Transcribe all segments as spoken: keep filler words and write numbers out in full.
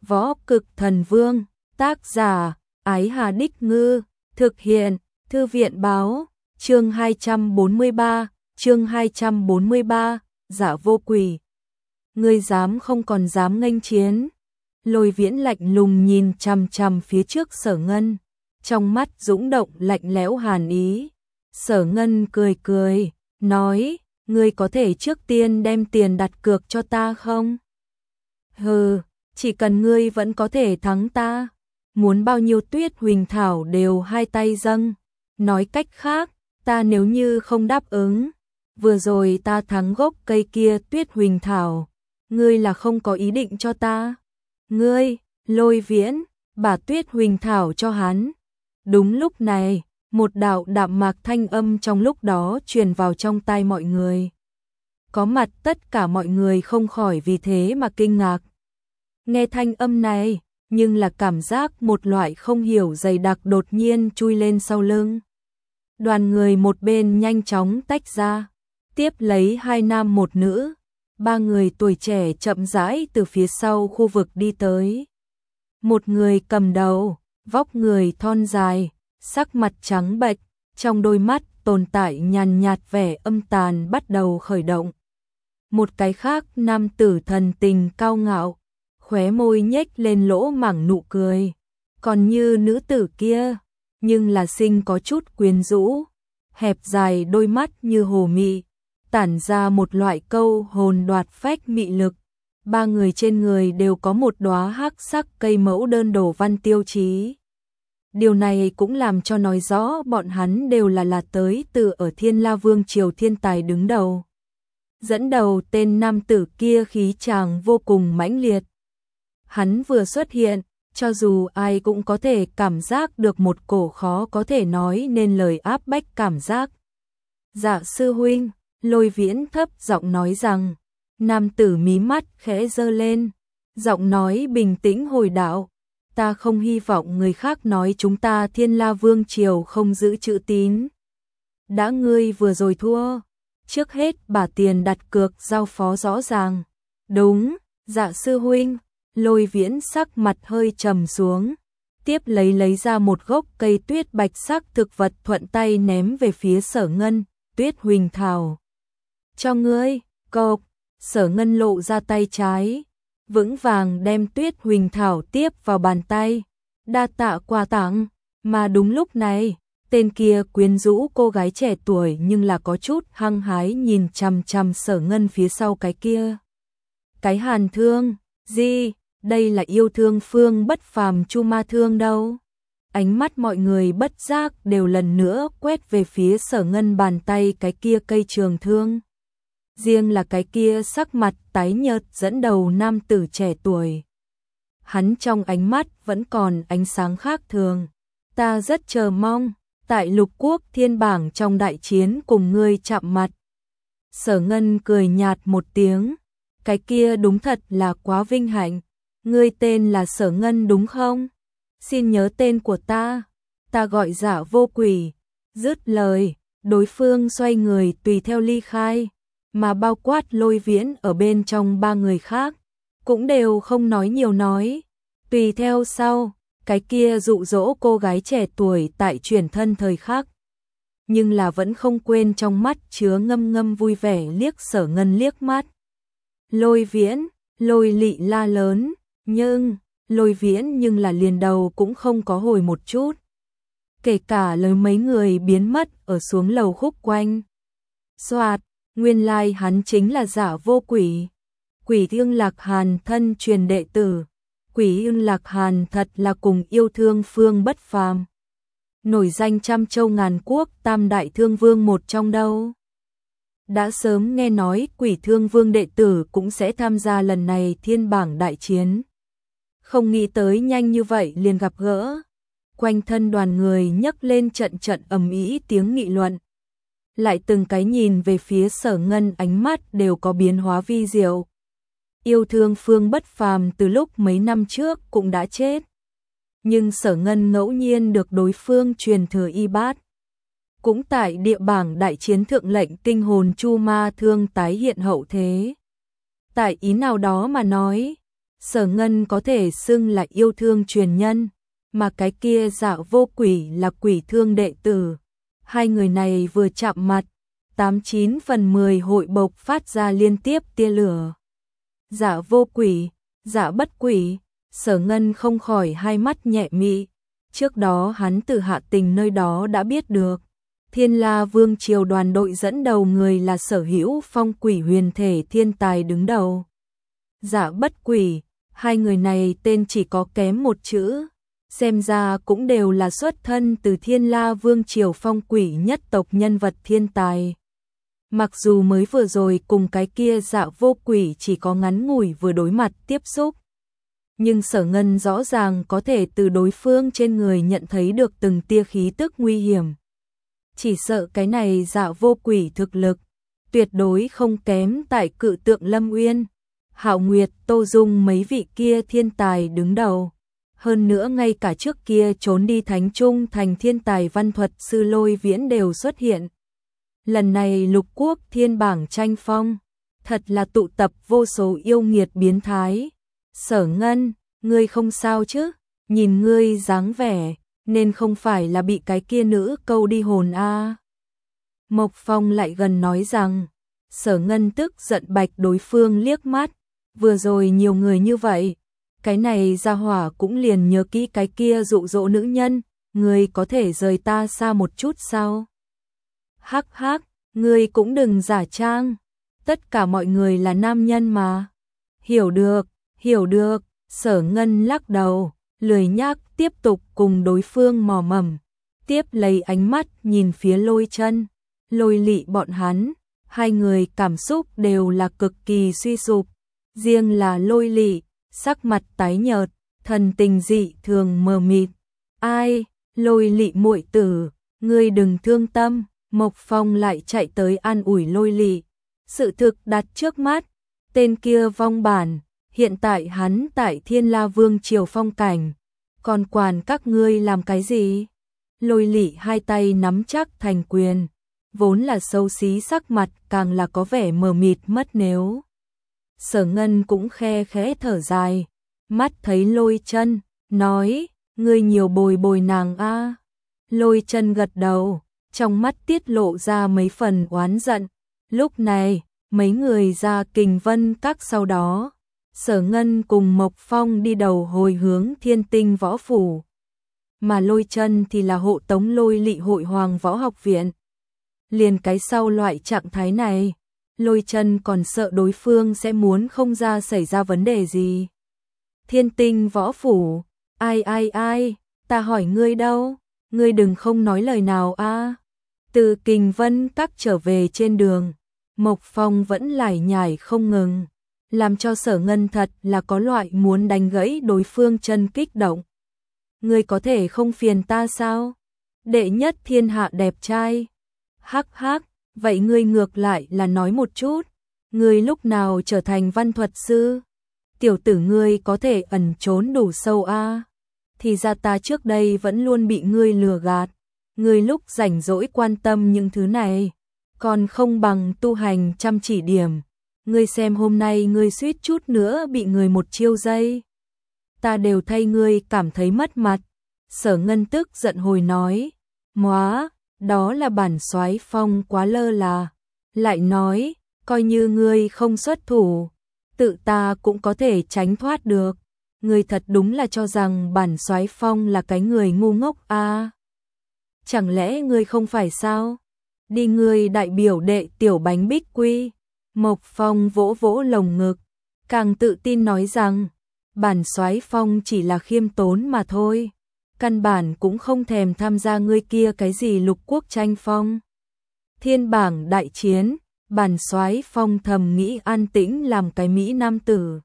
Võ Cực Thần Vương, tác giả, Ái Hà Đích Ngư, thực hiện, Thư viện Báo, chương hai trăm bốn mươi ba, chương hai trăm bốn mươi ba, Giả Vô Quỷ. Ngươi dám không còn dám nghênh chiến. Lôi Viễn lạnh lùng nhìn chằm chằm phía trước Sở Ngân, trong mắt dũng động lạnh lẽo hàn ý. Sở Ngân cười cười, nói, ngươi có thể trước tiên đem tiền đặt cược cho ta không? Hừ, chỉ cần ngươi vẫn có thể thắng ta, muốn bao nhiêu Tuyết Huỳnh Thảo đều hai tay dâng. Nói cách khác, ta nếu như không đáp ứng, vừa rồi ta thắng gốc cây kia Tuyết Huỳnh Thảo, ngươi là không có ý định cho ta. Ngươi, Lôi Viễn, bà Tuyết Huỳnh Thảo cho hắn. Đúng lúc này, một đạo đạm mạc thanh âm trong lúc đó truyền vào trong tai mọi người. Có mặt tất cả mọi người không khỏi vì thế mà kinh ngạc. Nghe thanh âm này, nhưng là cảm giác một loại không hiểu dày đặc đột nhiên chui lên sau lưng. Đoàn người một bên nhanh chóng tách ra, tiếp lấy hai nam một nữ, ba người tuổi trẻ chậm rãi từ phía sau khu vực đi tới. Một người cầm đầu, vóc người thon dài, sắc mặt trắng bệch, trong đôi mắt tồn tại nhàn nhạt vẻ âm tàn bắt đầu khởi động. Một cái khác nam tử thần tình cao ngạo, khóe môi nhếch lên lỗ mảng nụ cười, còn như nữ tử kia, nhưng là sinh có chút quyến rũ, hẹp dài đôi mắt như hồ mị, tản ra một loại câu hồn đoạt phách mị lực. Ba người trên người đều có một đóa hắc sắc cây mẫu đơn đồ văn tiêu chí. Điều này cũng làm cho nói rõ bọn hắn đều là là tới từ ở Thiên La Vương triều thiên tài đứng đầu. Dẫn đầu tên nam tử kia khí chàng vô cùng mãnh liệt. Hắn vừa xuất hiện, cho dù ai cũng có thể cảm giác được một cổ khó có thể nói nên lời áp bách cảm giác. Dạ sư huynh, Lôi Viễn thấp giọng nói rằng. Nam tử mí mắt khẽ giơ lên, giọng nói bình tĩnh hồi đạo, ta không hy vọng người khác nói chúng ta Thiên La Vương triều không giữ chữ tín. Đã ngươi vừa rồi thua, trước hết bà tiền đặt cược giao phó rõ ràng. Đúng, dạ sư huynh. Lôi Viễn sắc mặt hơi trầm xuống, tiếp lấy lấy ra một gốc cây tuyết bạch sắc thực vật thuận tay ném về phía Sở Ngân. Tuyết Huỳnh Thảo, cho ngươi. Cộc. Sở Ngân lộ ra tay trái, vững vàng đem Tuyết Huỳnh Thảo tiếp vào bàn tay, đa tạ quà tặng. Mà đúng lúc này, tên kia quyến rũ cô gái trẻ tuổi nhưng là có chút hăng hái nhìn chằm chằm Sở Ngân phía sau cái kia. Cái hàn thương, gì, đây là yêu thương phương bất phàm Chu Ma Thương đâu. Ánh mắt mọi người bất giác đều lần nữa quét về phía Sở Ngân bàn tay cái kia cây trường thương. Riêng là cái kia sắc mặt tái nhợt dẫn đầu nam tử trẻ tuổi. Hắn trong ánh mắt vẫn còn ánh sáng khác thường. Ta rất chờ mong, tại lục quốc thiên bảng trong đại chiến cùng ngươi chạm mặt. Sở Ngân cười nhạt một tiếng. Cái kia đúng thật là quá vinh hạnh. Ngươi tên là Sở Ngân đúng không? Xin nhớ tên của ta. Ta gọi Giả Vô Quỷ. Dứt lời, đối phương xoay người tùy theo ly khai. Mà bao quát Lôi Viễn ở bên trong ba người khác, cũng đều không nói nhiều nói. Tùy theo sau, cái kia dụ dỗ cô gái trẻ tuổi tại chuyển thân thời khắc. Nhưng là vẫn không quên trong mắt chứa ngâm ngâm vui vẻ liếc Sở Ngân liếc mắt. Lôi Viễn, Lôi Lị la lớn, nhưng, Lôi Viễn nhưng là liền đầu cũng không có hồi một chút. Kể cả lời mấy người biến mất ở xuống lầu khúc quanh. Soạt. Nguyên lai like hắn chính là Giả Vô Quỷ. Quỷ Ưng Lạc Hàn thân truyền đệ tử. Quỷ Ưng Lạc Hàn thật là cùng yêu thương phương bất phàm. Nổi danh trăm châu ngàn quốc tam đại thương vương một trong đâu. Đã sớm nghe nói Quỷ Thương Vương đệ tử cũng sẽ tham gia lần này thiên bảng đại chiến. Không nghĩ tới nhanh như vậy liền gặp gỡ. Quanh thân đoàn người nhấc lên trận trận ầm ĩ tiếng nghị luận. Lại từng cái nhìn về phía Sở Ngân ánh mắt đều có biến hóa vi diệu. Yêu thương phương bất phàm từ lúc mấy năm trước cũng đã chết. Nhưng Sở Ngân ngẫu nhiên được đối phương truyền thừa y bát. Cũng tại địa bảng đại chiến thượng lệnh tinh hồn Chu Ma Thương tái hiện hậu thế. Tại ý nào đó mà nói, Sở Ngân có thể xưng là yêu thương truyền nhân, mà cái kia Dạ Vô Quỷ là quỷ thương đệ tử. Hai người này vừa chạm mặt, tám chín phần mười hội bộc phát ra liên tiếp tia lửa. Dạ Vô Quỷ, Dạ Bất Quỷ, Sở Ngân không khỏi hai mắt nhẹ mị. Trước đó hắn từ Hạ Tình nơi đó đã biết được, Thiên La Vương triều đoàn đội dẫn đầu người là Sở Hữu Phong quỷ huyền thể thiên tài đứng đầu. Dạ Bất Quỷ, hai người này tên chỉ có kém một chữ, xem ra cũng đều là xuất thân từ Thiên La Vương triều phong quỷ nhất tộc nhân vật thiên tài. Mặc dù mới vừa rồi cùng cái kia Dạ Vô Quỷ chỉ có ngắn ngủi vừa đối mặt tiếp xúc, nhưng Sở Ngân rõ ràng có thể từ đối phương trên người nhận thấy được từng tia khí tức nguy hiểm. Chỉ sợ cái này Dạ Vô Quỷ thực lực tuyệt đối không kém tại Cự Tượng Lâm Uyên, Hạo Nguyệt, Tô Dung mấy vị kia thiên tài đứng đầu. Hơn nữa ngay cả trước kia trốn đi Thánh Trung thành thiên tài văn thuật sư Lôi Viễn đều xuất hiện. Lần này lục quốc thiên bảng tranh phong, thật là tụ tập vô số yêu nghiệt biến thái. Sở Ngân, ngươi không sao chứ? Nhìn ngươi dáng vẻ, nên không phải là bị cái kia nữ câu đi hồn a. À. Mộc Phong lại gần nói rằng, Sở Ngân tức giận bạch đối phương liếc mắt, vừa rồi nhiều người như vậy, cái này ra hỏa cũng liền nhớ kỹ cái kia dụ dỗ nữ nhân, ngươi có thể rời ta xa một chút sao? Hắc hắc, ngươi cũng đừng giả trang, tất cả mọi người là nam nhân mà. Hiểu được, hiểu được, Sở Ngân lắc đầu, lười nhác tiếp tục cùng đối phương mò mẫm, tiếp lấy ánh mắt nhìn phía Lôi Chân, Lôi Lị bọn hắn, hai người cảm xúc đều là cực kỳ suy sụp, riêng là Lôi Lị, sắc mặt tái nhợt, thần tình dị thường mờ mịt. Ai, Lôi Lị muội tử, ngươi đừng thương tâm. Mộc Phong lại chạy tới an ủi Lôi Lị. Sự thực đặt trước mắt, tên kia vong bản, hiện tại hắn tại Thiên La Vương triều phong cảnh, còn quản các ngươi làm cái gì? Lôi Lị hai tay nắm chắc thành quyền, vốn là xấu xí sắc mặt càng là có vẻ mờ mịt mất nếu. Sở Ngân cũng khe khẽ thở dài, mắt thấy Lôi Chân, nói, ngươi nhiều bồi bồi nàng a. Lôi Chân gật đầu, trong mắt tiết lộ ra mấy phần oán giận. Lúc này, mấy người ra Kình Vân Các sau đó, Sở Ngân cùng Mộc Phong đi đầu hồi hướng Thiên Tinh Võ Phủ, mà Lôi Chân thì là hộ tống Lôi Lị hội Hoàng Võ Học Viện. Liền cái sau loại trạng thái này, Lôi Chân còn sợ đối phương sẽ muốn không ra xảy ra vấn đề gì. Thiên Tinh Võ Phủ, ai ai ai, ta hỏi ngươi đâu, ngươi đừng không nói lời nào a. À. Từ Kình Vân Các trở về trên đường, Mộc Phong vẫn lải nhải không ngừng, làm cho Sở Ngân thật là có loại muốn đánh gãy đối phương chân kích động. Ngươi có thể không phiền ta sao? Đệ nhất thiên hạ đẹp trai. Hắc hắc, vậy ngươi ngược lại là nói một chút, ngươi lúc nào trở thành văn thuật sư? Tiểu tử ngươi có thể ẩn trốn đủ sâu a. À? Thì ra ta trước đây vẫn luôn bị ngươi lừa gạt. Ngươi lúc rảnh rỗi quan tâm những thứ này, còn không bằng tu hành chăm chỉ điểm. Ngươi xem hôm nay ngươi suýt chút nữa bị người một chiêu dây. Ta đều thay ngươi cảm thấy mất mặt. Sở Ngân tức giận hồi nói, móa, đó là bản soái Phong quá lơ là. Lại nói, coi như ngươi không xuất thủ, tự ta cũng có thể tránh thoát được. Ngươi thật đúng là cho rằng bản soái Phong là cái người ngu ngốc a. À? Chẳng lẽ ngươi không phải sao? Đi ngươi đại biểu đệ tiểu bánh bích quy. Mộc Phong vỗ vỗ lồng ngực, càng tự tin nói rằng, bản soái Phong chỉ là khiêm tốn mà thôi, căn bản cũng không thèm tham gia ngươi kia cái gì lục quốc tranh phong. Thiên bảng đại chiến, bản soái Phong thầm nghĩ an tĩnh làm cái mỹ nam tử.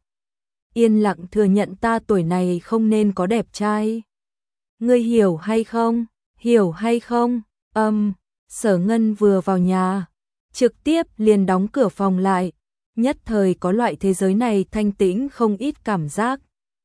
Yên lặng thừa nhận ta tuổi này không nên có đẹp trai. Ngươi hiểu hay không? Hiểu hay không? Âm, um, Sở Ngân vừa vào nhà, trực tiếp liền đóng cửa phòng lại, nhất thời có loại thế giới này thanh tĩnh không ít cảm giác.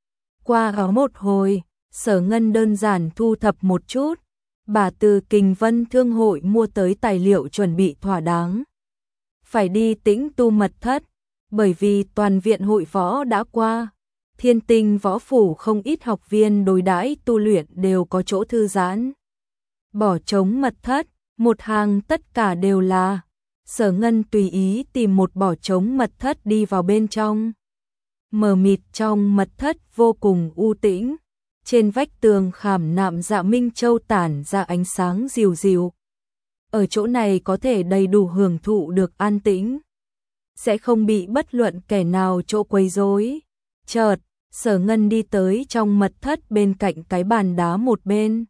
Qua ở một hồi, Sở Ngân đơn giản thu thập một chút, bà từ Kình Vân Thương hội mua tới tài liệu chuẩn bị thỏa đáng. Phải đi Tĩnh Tu mật thất, bởi vì toàn viện hội võ đã qua, Thiên Tinh Võ Phủ không ít học viên đối đãi tu luyện đều có chỗ thư giãn. Bỏ trống mật thất, một hàng tất cả đều là. Sở Ngân tùy ý tìm một bỏ trống mật thất đi vào bên trong. Mờ mịt trong mật thất vô cùng u tĩnh. Trên vách tường khảm nạm Dạ Minh Châu tản ra ánh sáng dịu dịu. Ở chỗ này có thể đầy đủ hưởng thụ được an tĩnh. Sẽ không bị bất luận kẻ nào chỗ quấy rối. Chợt, Sở Ngân đi tới trong mật thất bên cạnh cái bàn đá một bên.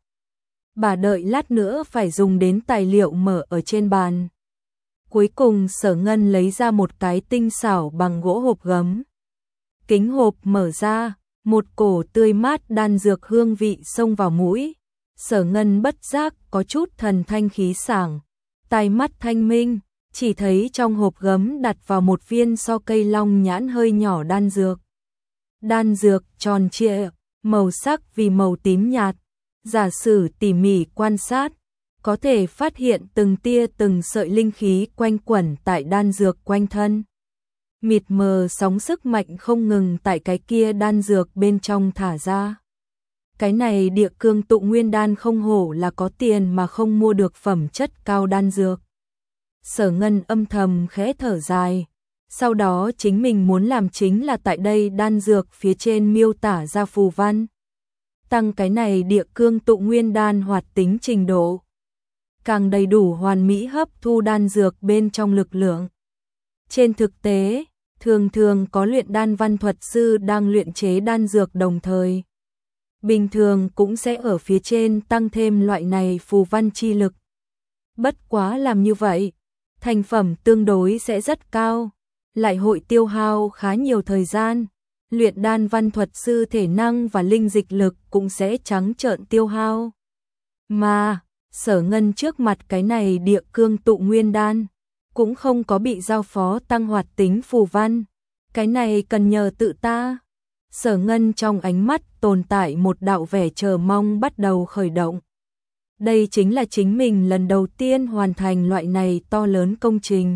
Bà đợi lát nữa phải dùng đến tài liệu mở ở trên bàn. Cuối cùng Sở Ngân lấy ra một cái tinh xảo bằng gỗ hộp gấm. Kính hộp mở ra, một cổ tươi mát đan dược hương vị xông vào mũi. Sở Ngân bất giác có chút thần thanh khí sảng, tai mắt thanh minh, chỉ thấy trong hộp gấm đặt vào một viên so cây long nhãn hơi nhỏ đan dược. Đan dược tròn trịa, màu sắc vì màu tím nhạt. Giả sử tỉ mỉ quan sát, có thể phát hiện từng tia từng sợi linh khí quanh quẩn tại đan dược quanh thân. Mịt mờ sóng sức mạnh không ngừng tại cái kia đan dược bên trong thả ra. Cái này địa cương tụ nguyên đan không hổ là có tiền mà không mua được phẩm chất cao đan dược. Sở Ngân âm thầm khẽ thở dài. Sau đó chính mình muốn làm chính là tại đây đan dược phía trên miêu tả ra phù văn. Tăng cái này địa cương tụ nguyên đan hoạt tính trình độ. Càng đầy đủ hoàn mỹ hấp thu đan dược bên trong lực lượng. Trên thực tế, thường thường có luyện đan văn thuật sư đang luyện chế đan dược đồng thời. Bình thường cũng sẽ ở phía trên tăng thêm loại này phù văn chi lực. Bất quá làm như vậy, thành phẩm tương đối sẽ rất cao, lại hội tiêu hao khá nhiều thời gian. Luyện đan văn thuật sư thể năng và linh dịch lực cũng sẽ trắng trợn tiêu hao. Mà, Sở Ngân trước mặt cái này địa cương tụ nguyên đan, cũng không có bị giao phó tăng hoạt tính phù văn. Cái này cần nhờ tự ta. Sở Ngân trong ánh mắt tồn tại một đạo vẻ chờ mong bắt đầu khởi động. Đây chính là chính mình lần đầu tiên hoàn thành loại này to lớn công trình.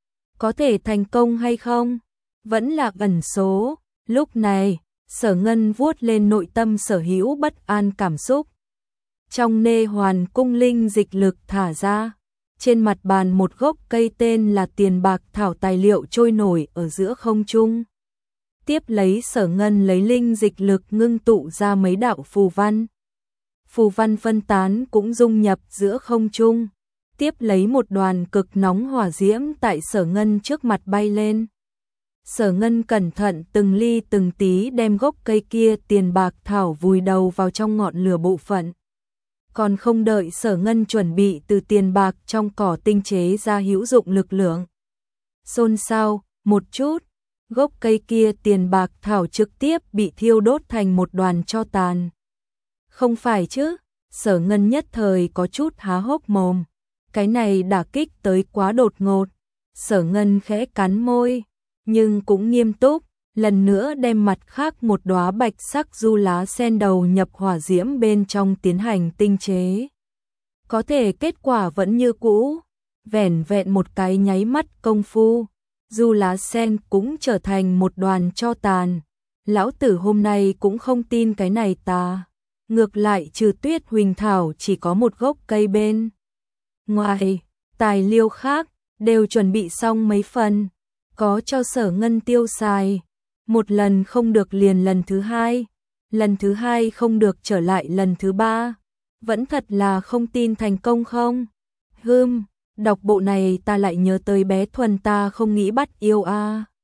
Có thể thành công hay không? Vẫn là ẩn số. Lúc này, Sở Ngân vuốt lên nội tâm sở hữu bất an cảm xúc. Trong nê hoàn cung linh dịch lực thả ra. Trên mặt bàn một gốc cây tên là tiền bạc thảo tài liệu trôi nổi ở giữa không trung. Tiếp lấy Sở Ngân lấy linh dịch lực ngưng tụ ra mấy đạo phù văn. Phù văn phân tán cũng dung nhập giữa không trung. Tiếp lấy một đoàn cực nóng hỏa diễm tại Sở Ngân trước mặt bay lên. Sở Ngân cẩn thận từng ly từng tí đem gốc cây kia tiền bạc thảo vùi đầu vào trong ngọn lửa bộ phận. Còn không đợi Sở Ngân chuẩn bị từ tiền bạc trong cỏ tinh chế ra hữu dụng lực lượng. Xôn xao, một chút, gốc cây kia tiền bạc thảo trực tiếp bị thiêu đốt thành một đoàn tro tàn. Không phải chứ, Sở Ngân nhất thời có chút há hốc mồm. Cái này đả kích tới quá đột ngột. Sở Ngân khẽ cắn môi, nhưng cũng nghiêm túc, lần nữa đem mặt khác một đóa bạch sắc du lá sen đầu nhập hỏa diễm bên trong tiến hành tinh chế. Có thể kết quả vẫn như cũ, vẻn vẹn một cái nháy mắt công phu, du lá sen cũng trở thành một đoàn tro tàn. Lão tử hôm nay cũng không tin cái này ta. Ngược lại trừ Tuyết Huỳnh Thảo chỉ có một gốc cây bên ngoài, tài liệu khác đều chuẩn bị xong mấy phần, có cho Sở Ngân tiêu xài. Một lần không được liền lần thứ hai, lần thứ hai không được trở lại lần thứ ba. Vẫn thật là không tin thành công không? Hừm, đọc bộ này ta lại nhớ tới bé Thuần ta không nghĩ bắt yêu a. À.